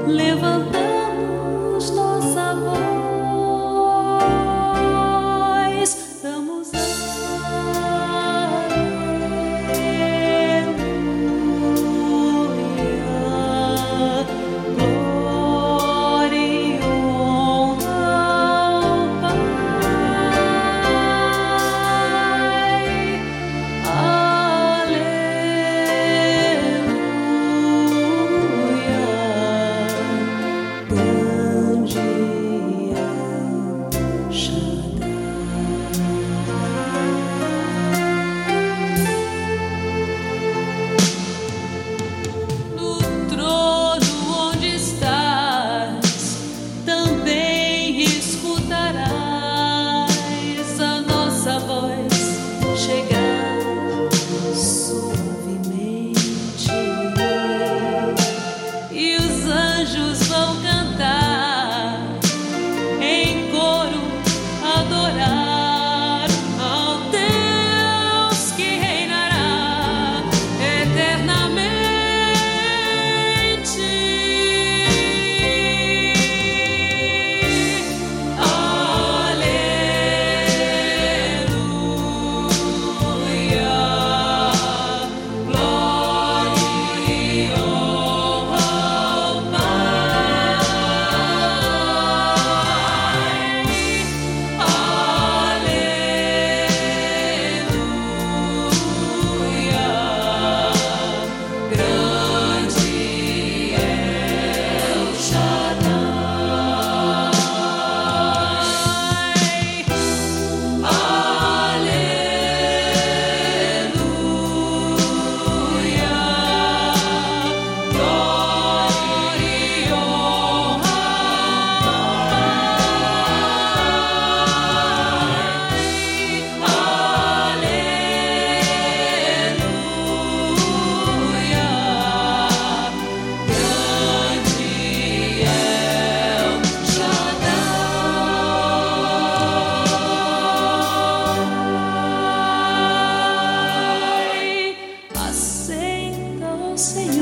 levantamos nossa voz, damos aleluia, glória e honra ao Pai. No trono onde estás, também escutarás a nossa voz chegar suavemente, e os anjos vão cantar em coro, adorar ao Deus que reinará eternamente. Aleluia, glória e honra ao Pai. Aleluia, grande é o Shaddai. Aleluia, glória e honra ao Pai. Aleluia, grande é o Shaddai. Aceita, ó Senhor,